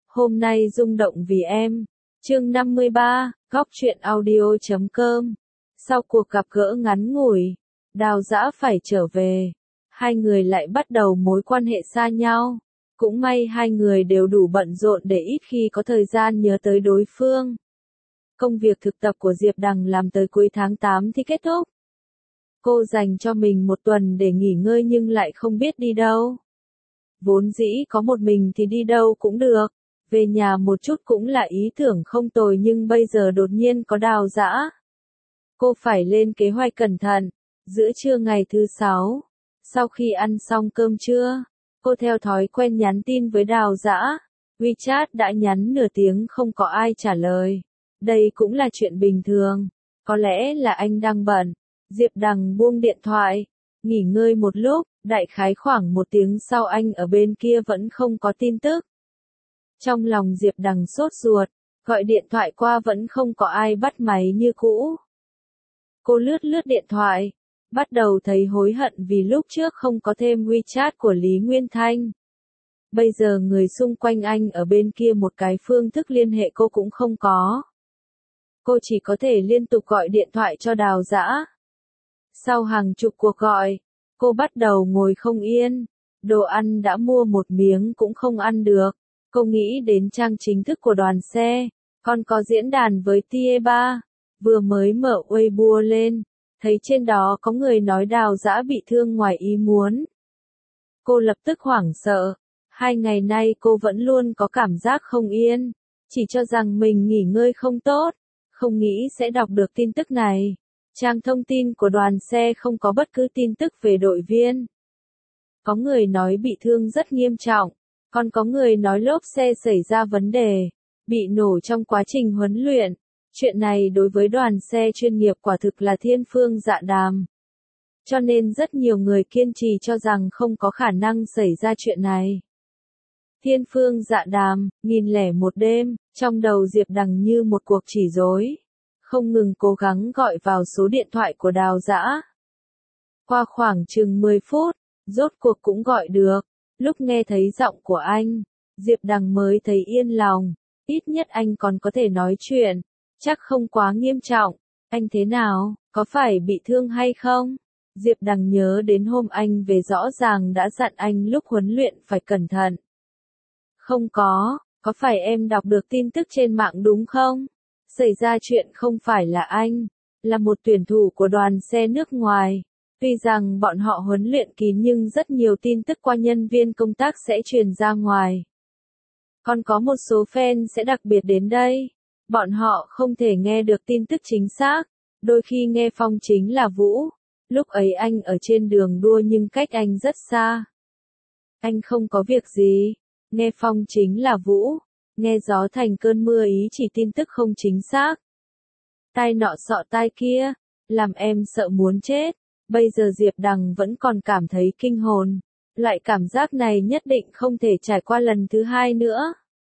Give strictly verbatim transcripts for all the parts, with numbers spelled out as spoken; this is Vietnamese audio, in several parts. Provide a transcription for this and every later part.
Hôm nay rung động vì em. Chương năm mươi ba, góc truyện audio chấm com. Sau cuộc gặp gỡ ngắn ngủi, Đào Dã phải trở về. Hai người lại bắt đầu mối quan hệ xa nhau. Cũng may hai người đều đủ bận rộn để ít khi có thời gian nhớ tới đối phương. Công việc thực tập của Diệp Đằng làm tới cuối tháng tám thì kết thúc. Cô dành cho mình một tuần để nghỉ ngơi nhưng lại không biết đi đâu. Vốn dĩ có một mình thì đi đâu cũng được. Về nhà một chút cũng là ý tưởng không tồi nhưng bây giờ đột nhiên có Đào Dã. Cô phải lên kế hoạch cẩn thận. Giữa trưa ngày thứ sáu, sau khi ăn xong cơm trưa, cô theo thói quen nhắn tin với Đào Dã. WeChat đã nhắn nửa tiếng không có ai trả lời. Đây cũng là chuyện bình thường. Có lẽ là anh đang bận. Diệp Đằng buông điện thoại, nghỉ ngơi một lúc, đại khái khoảng một tiếng sau anh ở bên kia vẫn không có tin tức. Trong lòng Diệp Đằng sốt ruột, gọi điện thoại qua vẫn không có ai bắt máy như cũ. Cô lướt lướt điện thoại, bắt đầu thấy hối hận vì lúc trước không có thêm WeChat của Lý Nguyên Thanh. Bây giờ người xung quanh anh ở bên kia một cái phương thức liên hệ cô cũng không có. Cô chỉ có thể liên tục gọi điện thoại cho Đào Dã. Sau hàng chục cuộc gọi, cô bắt đầu ngồi không yên. Đồ ăn đã mua một miếng cũng không ăn được. Cô nghĩ đến trang chính thức của đoàn xe, còn có diễn đàn với Tie ba. Vừa mới mở Weibo lên, thấy trên đó có người nói Đào Dã bị thương ngoài ý muốn. Cô lập tức hoảng sợ. Hai ngày nay cô vẫn luôn có cảm giác không yên, chỉ cho rằng mình nghỉ ngơi không tốt, không nghĩ sẽ đọc được tin tức này. Trang thông tin của đoàn xe không có bất cứ tin tức về đội viên. Có người nói bị thương rất nghiêm trọng, còn có người nói lốp xe xảy ra vấn đề, bị nổ trong quá trình huấn luyện. Chuyện này đối với đoàn xe chuyên nghiệp quả thực là thiên phương dạ đàm. Cho nên rất nhiều người kiên trì cho rằng không có khả năng xảy ra chuyện này. Thiên phương dạ đàm, nghìn lẻ một đêm, trong đầu Diệp Đằng như một cuộc chỉ rối. Không ngừng cố gắng gọi vào số điện thoại của Đào Dã. Qua khoảng chừng mười phút, rốt cuộc cũng gọi được. Lúc nghe thấy giọng của anh, Diệp Đằng mới thấy yên lòng. Ít nhất anh còn có thể nói chuyện. Chắc không quá nghiêm trọng. Anh thế nào, có phải bị thương hay không? Diệp Đằng nhớ đến hôm anh về rõ ràng đã dặn anh lúc huấn luyện phải cẩn thận. Không có, có phải em đọc được tin tức trên mạng đúng không? Xảy ra chuyện không phải là anh, là một tuyển thủ của đoàn xe nước ngoài. Tuy rằng bọn họ huấn luyện kín nhưng rất nhiều tin tức qua nhân viên công tác sẽ truyền ra ngoài. Còn có một số fan sẽ đặc biệt đến đây. Bọn họ không thể nghe được tin tức chính xác. Đôi khi nghe phong chính là Vũ. Lúc ấy anh ở trên đường đua nhưng cách anh rất xa. Anh không có việc gì. Nghe phong chính là Vũ. Nghe gió thành cơn mưa ý chỉ tin tức không chính xác. Tai nọ sọ tai kia, làm em sợ muốn chết. Bây giờ Diệp Đằng vẫn còn cảm thấy kinh hồn. Loại cảm giác này nhất định không thể trải qua lần thứ hai nữa.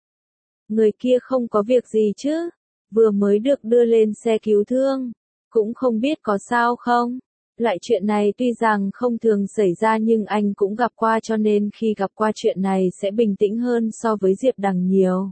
Người kia không có việc gì chứ. Vừa mới được đưa lên xe cứu thương. Cũng không biết có sao không. Loại chuyện này tuy rằng không thường xảy ra nhưng anh cũng gặp qua cho nên khi gặp qua chuyện này sẽ bình tĩnh hơn so với Diệp Đằng nhiều.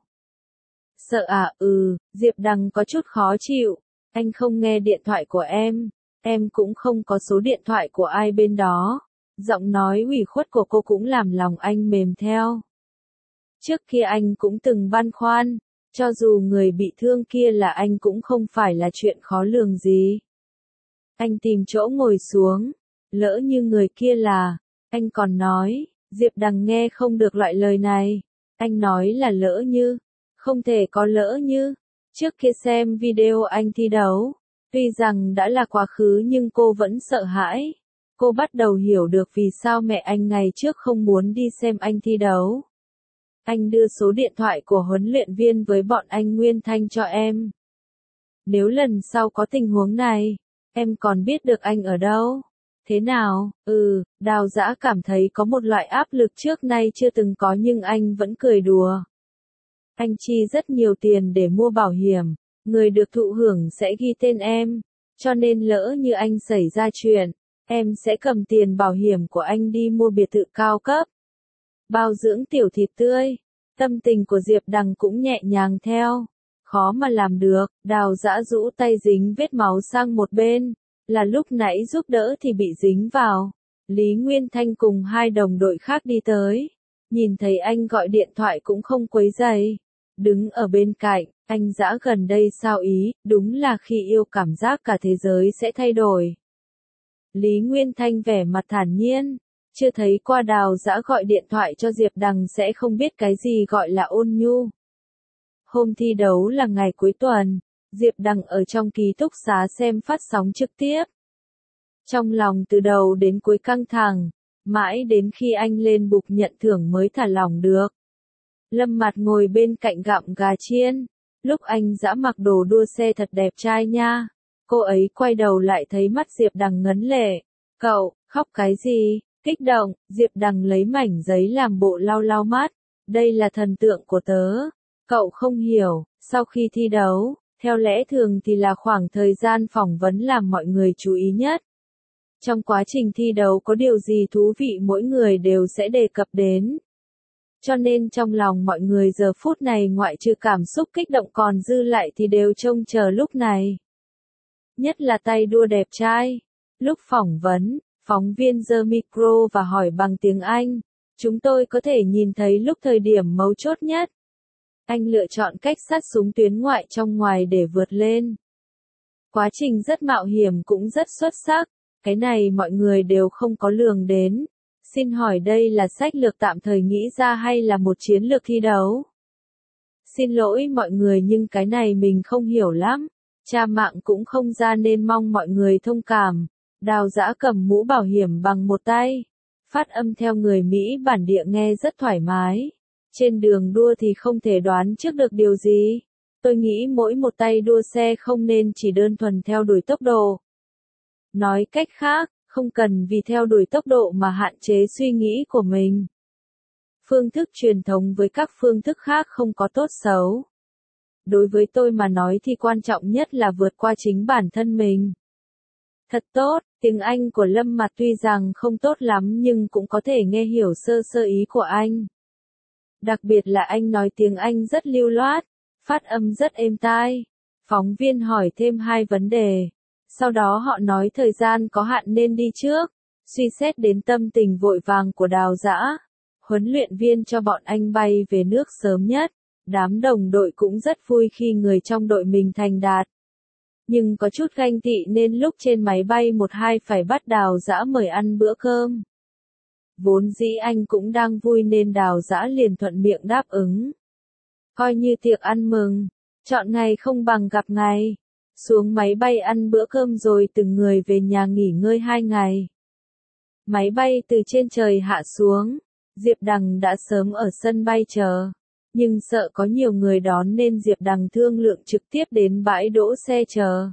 Sợ à, ừ, Diệp Đằng có chút khó chịu. Anh không nghe điện thoại của em. Em cũng không có số điện thoại của ai bên đó. Giọng nói ủy khuất của cô cũng làm lòng anh mềm theo. Trước kia anh cũng từng băn khoăn. Cho dù người bị thương kia là anh cũng không phải là chuyện khó lường gì. Anh tìm chỗ ngồi xuống. Lỡ như người kia là, anh còn nói, Diệp Đằng nghe không được loại lời này. Anh nói là lỡ như, không thể có lỡ như. Trước kia xem video anh thi đấu, tuy rằng đã là quá khứ nhưng cô vẫn sợ hãi. Cô bắt đầu hiểu được vì sao mẹ anh ngày trước không muốn đi xem anh thi đấu. Anh đưa số điện thoại của huấn luyện viên với bọn anh Nguyên Thanh cho em. Nếu lần sau có tình huống này, em còn biết được anh ở đâu. Thế nào? Ừ, Đào Dã cảm thấy có một loại áp lực trước nay chưa từng có nhưng anh vẫn cười đùa. Anh chi rất nhiều tiền để mua bảo hiểm, người được thụ hưởng sẽ ghi tên em, cho nên lỡ như anh xảy ra chuyện, em sẽ cầm tiền bảo hiểm của anh đi mua biệt thự cao cấp. Bao dưỡng tiểu thịt tươi, Tâm tình của Diệp Đằng cũng nhẹ nhàng theo. Khó mà làm được, Đào Dã rũ tay dính vết máu sang một bên, là lúc nãy giúp đỡ thì bị dính vào. Lý Nguyên Thanh cùng hai đồng đội khác đi tới, nhìn thấy anh gọi điện thoại cũng không quấy rầy. Đứng ở bên cạnh, anh Dã gần đây sao ý, đúng là khi yêu cảm giác cả thế giới sẽ thay đổi. Lý Nguyên Thanh vẻ mặt thản nhiên, chưa thấy qua Đào Dã gọi điện thoại cho Diệp Đằng sẽ không biết cái gì gọi là ôn nhu. Hôm thi đấu là ngày cuối tuần, Diệp Đằng ở trong ký túc xá xem phát sóng trực tiếp. Trong lòng từ đầu đến cuối căng thẳng, mãi đến khi anh lên bục nhận thưởng mới thả lỏng được. Lâm Mạt ngồi bên cạnh gặm gà chiên, lúc anh Dã mặc đồ đua xe thật đẹp trai nha. Cô ấy quay đầu lại thấy mắt Diệp Đằng ngấn lệ. Cậu, khóc cái gì? Kích động, Diệp Đằng lấy mảnh giấy làm bộ lau lau mắt. Đây là thần tượng của tớ. Cậu không hiểu, sau khi thi đấu, theo lẽ thường thì là khoảng thời gian phỏng vấn làm mọi người chú ý nhất. Trong quá trình thi đấu có điều gì thú vị mỗi người đều sẽ đề cập đến. Cho nên trong lòng mọi người giờ phút này ngoại trừ cảm xúc kích động còn dư lại thì đều trông chờ lúc này. Nhất là tay đua đẹp trai. Lúc phỏng vấn, phóng viên giơ micro và hỏi bằng tiếng Anh. Chúng tôi có thể nhìn thấy lúc thời điểm mấu chốt nhất. Anh lựa chọn cách sát súng tuyến ngoại trong ngoài để vượt lên. Quá trình rất mạo hiểm cũng rất xuất sắc. Cái này mọi người đều không có lường đến. Xin hỏi đây là sách lược tạm thời nghĩ ra hay là một chiến lược thi đấu? Xin lỗi mọi người nhưng cái này mình không hiểu lắm. Cha mạng cũng không ra nên mong mọi người thông cảm. Đào Dã cầm mũ bảo hiểm bằng một tay. Phát âm theo người Mỹ bản địa nghe rất thoải mái. Trên đường đua thì không thể đoán trước được điều gì. Tôi nghĩ mỗi một tay đua xe không nên chỉ đơn thuần theo đuổi tốc độ. Nói cách khác, không cần vì theo đuổi tốc độ mà hạn chế suy nghĩ của mình. Phương thức truyền thống với các phương thức khác không có tốt xấu. Đối với tôi mà nói thì quan trọng nhất là vượt qua chính bản thân mình. Thật tốt, tiếng Anh của Lâm Mạt tuy rằng không tốt lắm nhưng cũng có thể nghe hiểu sơ sơ ý của anh. Đặc biệt là anh nói tiếng Anh rất lưu loát, phát âm rất êm tai. Phóng viên hỏi thêm hai vấn đề. Sau đó họ nói thời gian có hạn nên đi trước, suy xét đến tâm tình vội vàng của Đào Dã. Huấn luyện viên cho bọn anh bay về nước sớm nhất, đám đồng đội cũng rất vui khi người trong đội mình thành đạt. Nhưng có chút ganh tị nên lúc trên máy bay một hai phải bắt Đào Dã mời ăn bữa cơm. Vốn dĩ anh cũng đang vui nên Đào Dã liền thuận miệng đáp ứng. Coi như tiệc ăn mừng, chọn ngày không bằng gặp ngày. Xuống máy bay ăn bữa cơm rồi từng người về nhà nghỉ ngơi hai ngày. Máy bay từ trên trời hạ xuống, Diệp Đằng đã sớm ở sân bay chờ. Nhưng sợ có nhiều người đón nên Diệp Đằng thương lượng trực tiếp đến bãi đỗ xe chờ.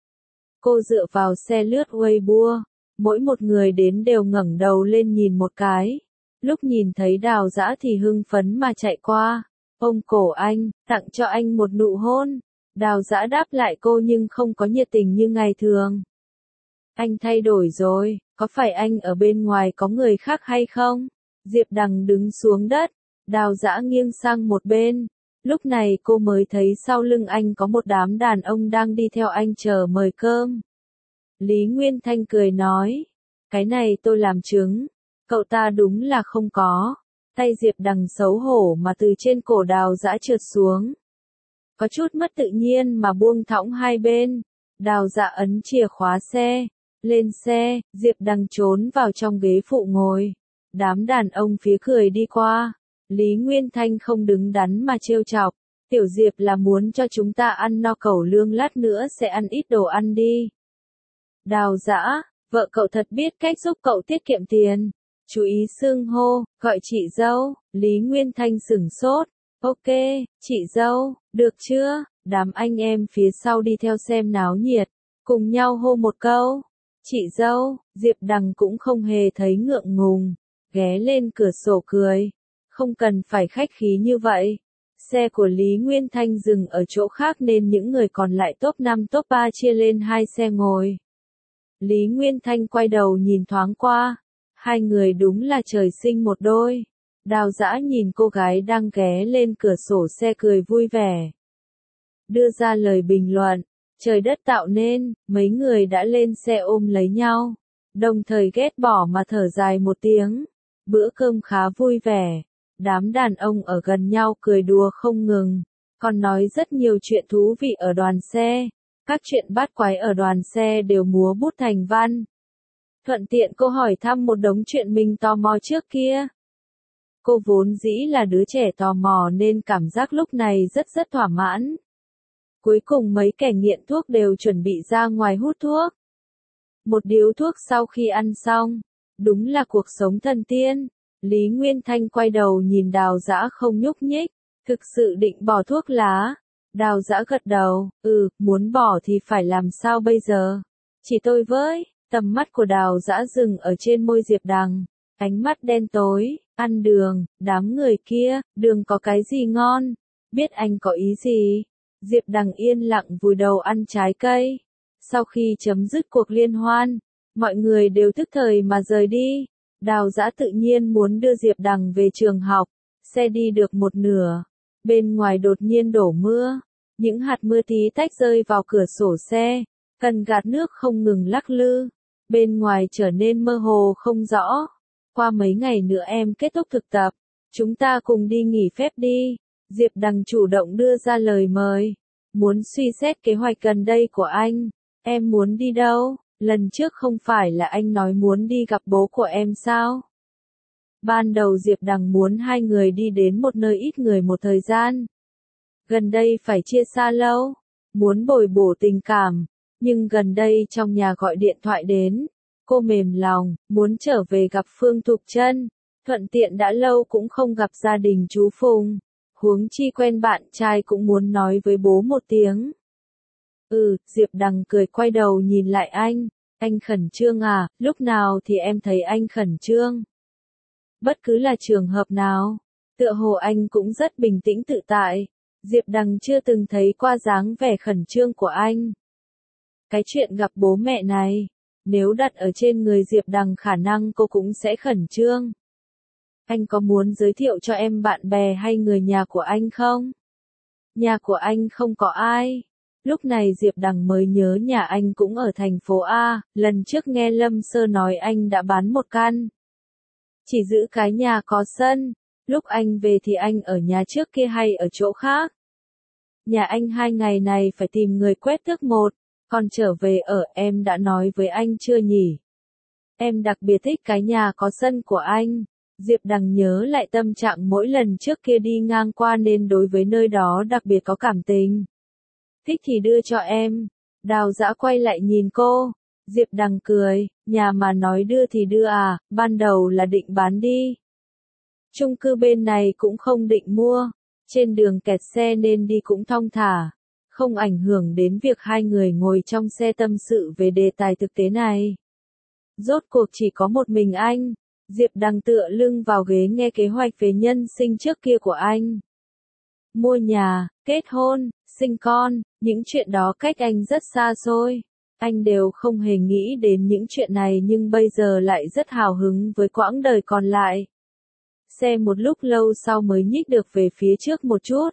Cô dựa vào xe lướt Weibo, mỗi một người đến đều ngẩng đầu lên nhìn một cái. Lúc nhìn thấy Đào Dã thì hưng phấn mà chạy qua, ôm cổ anh, tặng cho anh một nụ hôn. Đào Dã đáp lại cô nhưng không có nhiệt tình như ngày thường. Anh thay đổi rồi, có phải anh ở bên ngoài có người khác hay không? Diệp Đằng đứng xuống đất, Đào Dã nghiêng sang một bên. Lúc này cô mới thấy sau lưng anh có một đám đàn ông đang đi theo anh chờ mời cơm. Lý Nguyên Thanh cười nói, cái này tôi làm chứng, cậu ta đúng là không có. Tay Diệp Đằng xấu hổ mà từ trên cổ Đào Dã trượt xuống. Có chút mất tự nhiên mà buông thõng hai bên. Đào Dã ấn chìa khóa xe. Lên xe, Diệp Đằng trốn vào trong ghế phụ ngồi. Đám đàn ông phía cười đi qua. Lý Nguyên Thanh không đứng đắn mà trêu chọc. Tiểu Diệp là muốn cho chúng ta ăn no cẩu lương lát nữa sẽ ăn ít đồ ăn đi. Đào Dã, vợ cậu thật biết cách giúp cậu tiết kiệm tiền. Chú ý xưng hô, gọi chị dâu. Lý Nguyên Thanh sửng sốt. Ok, chị dâu, được chưa? Đám anh em phía sau đi theo xem náo nhiệt, cùng nhau hô một câu. Chị dâu, Diệp Đằng cũng không hề thấy ngượng ngùng, ghé lên cửa sổ cười. Không cần phải khách khí như vậy. Xe của Lý Nguyên Thanh dừng ở chỗ khác nên những người còn lại top năm top ba chia lên hai xe ngồi. Lý Nguyên Thanh quay đầu nhìn thoáng qua. Hai người đúng là trời sinh một đôi. Đào Dã nhìn cô gái đang ghé lên cửa sổ xe cười vui vẻ. Đưa ra lời bình luận, trời đất tạo nên, mấy người đã lên xe ôm lấy nhau, đồng thời ghét bỏ mà thở dài một tiếng. Bữa cơm khá vui vẻ, đám đàn ông ở gần nhau cười đùa không ngừng, còn nói rất nhiều chuyện thú vị ở đoàn xe. Các chuyện bát quái ở đoàn xe đều múa bút thành văn. Thuận tiện cô hỏi thăm một đống chuyện mình tò mò trước kia. Cô vốn dĩ là đứa trẻ tò mò nên cảm giác lúc này rất rất thỏa mãn. Cuối cùng mấy kẻ nghiện thuốc đều chuẩn bị ra ngoài hút thuốc. Một điếu thuốc sau khi ăn xong, đúng là cuộc sống thần tiên. Lý Nguyên Thanh quay đầu nhìn Đào Dã không nhúc nhích, thực sự định bỏ thuốc lá. Đào Dã gật đầu, ừ, muốn bỏ thì phải làm sao bây giờ? Chỉ tôi với, tầm mắt của Đào Dã dừng ở trên môi Diệp Đằng, ánh mắt đen tối, ăn đường, đám người kia, đường có cái gì ngon? Biết anh có ý gì? Diệp Đằng yên lặng vùi đầu ăn trái cây. Sau khi chấm dứt cuộc liên hoan, mọi người đều tức thời mà rời đi. Đào Dã tự nhiên muốn đưa Diệp Đằng về trường học, xe đi được một nửa. Bên ngoài đột nhiên đổ mưa, những hạt mưa tí tách rơi vào cửa sổ xe, cần gạt nước không ngừng lắc lư. Bên ngoài trở nên mơ hồ không rõ. Qua mấy ngày nữa em kết thúc thực tập, chúng ta cùng đi nghỉ phép đi. Diệp Đằng chủ động đưa ra lời mời, muốn suy xét kế hoạch gần đây của anh. Em muốn đi đâu? Lần trước không phải là anh nói muốn đi gặp bố của em sao? Ban đầu Diệp Đằng muốn hai người đi đến một nơi ít người một thời gian. Gần đây phải chia xa lâu, muốn bồi bổ tình cảm, nhưng gần đây trong nhà gọi điện thoại đến, cô mềm lòng, muốn trở về gặp Phương Thục Trân, thuận tiện đã lâu cũng không gặp gia đình chú Phùng, huống chi quen bạn trai cũng muốn nói với bố một tiếng. Ừ, Diệp Đằng cười quay đầu nhìn lại anh, anh khẩn trương à, lúc nào thì em thấy anh khẩn trương. Bất cứ là trường hợp nào, tựa hồ anh cũng rất bình tĩnh tự tại. Diệp Đằng chưa từng thấy qua dáng vẻ khẩn trương của anh. Cái chuyện gặp bố mẹ này, nếu đặt ở trên người Diệp Đằng khả năng cô cũng sẽ khẩn trương. Anh có muốn giới thiệu cho em bạn bè hay người nhà của anh không? Nhà của anh không có ai. Lúc này Diệp Đằng mới nhớ nhà anh cũng ở thành phố A, lần trước nghe Lâm Sơ nói anh đã bán một căn. Chỉ giữ cái nhà có sân, lúc anh về thì anh ở nhà trước kia hay ở chỗ khác? Nhà anh hai ngày này phải tìm người quét tước một, còn trở về ở em đã nói với anh chưa nhỉ? Em đặc biệt thích cái nhà có sân của anh. Diệp Đằng nhớ lại tâm trạng mỗi lần trước kia đi ngang qua nên đối với nơi đó đặc biệt có cảm tình. Thích thì đưa cho em. Đào Dã quay lại nhìn cô. Diệp Đằng cười, nhà mà nói đưa thì đưa à, ban đầu là định bán đi. Chung cư bên này cũng không định mua, trên đường kẹt xe nên đi cũng thong thả, không ảnh hưởng đến việc hai người ngồi trong xe tâm sự về đề tài thực tế này. Rốt cuộc chỉ có một mình anh, Diệp Đằng tựa lưng vào ghế nghe kế hoạch về nhân sinh trước kia của anh. Mua nhà, kết hôn, sinh con, những chuyện đó cách anh rất xa xôi. Anh đều không hề nghĩ đến những chuyện này nhưng bây giờ lại rất hào hứng với quãng đời còn lại. Xe một lúc lâu sau mới nhích được về phía trước một chút.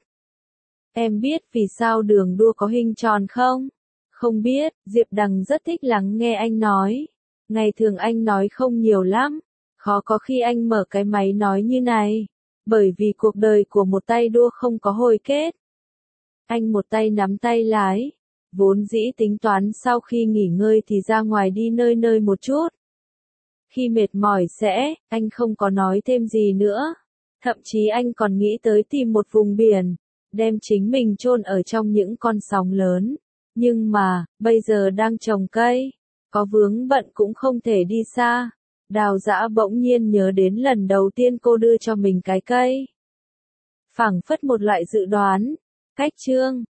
Em biết vì sao đường đua có hình tròn không? Không biết, Diệp Đằng rất thích lắng nghe anh nói. Ngày thường anh nói không nhiều lắm, khó có khi anh mở cái máy nói như này. Bởi vì cuộc đời của một tay đua không có hồi kết. Anh một tay nắm tay lái. Vốn dĩ tính toán sau khi nghỉ ngơi thì ra ngoài đi nơi nơi một chút. Khi mệt mỏi sẽ, anh không có nói thêm gì nữa. Thậm chí anh còn nghĩ tới tìm một vùng biển, đem chính mình chôn ở trong những con sóng lớn. Nhưng mà, bây giờ đang trồng cây, có vướng bận cũng không thể đi xa. Đào Dã bỗng nhiên nhớ đến lần đầu tiên cô đưa cho mình cái cây. Phảng phất một loại dự đoán. Cách chương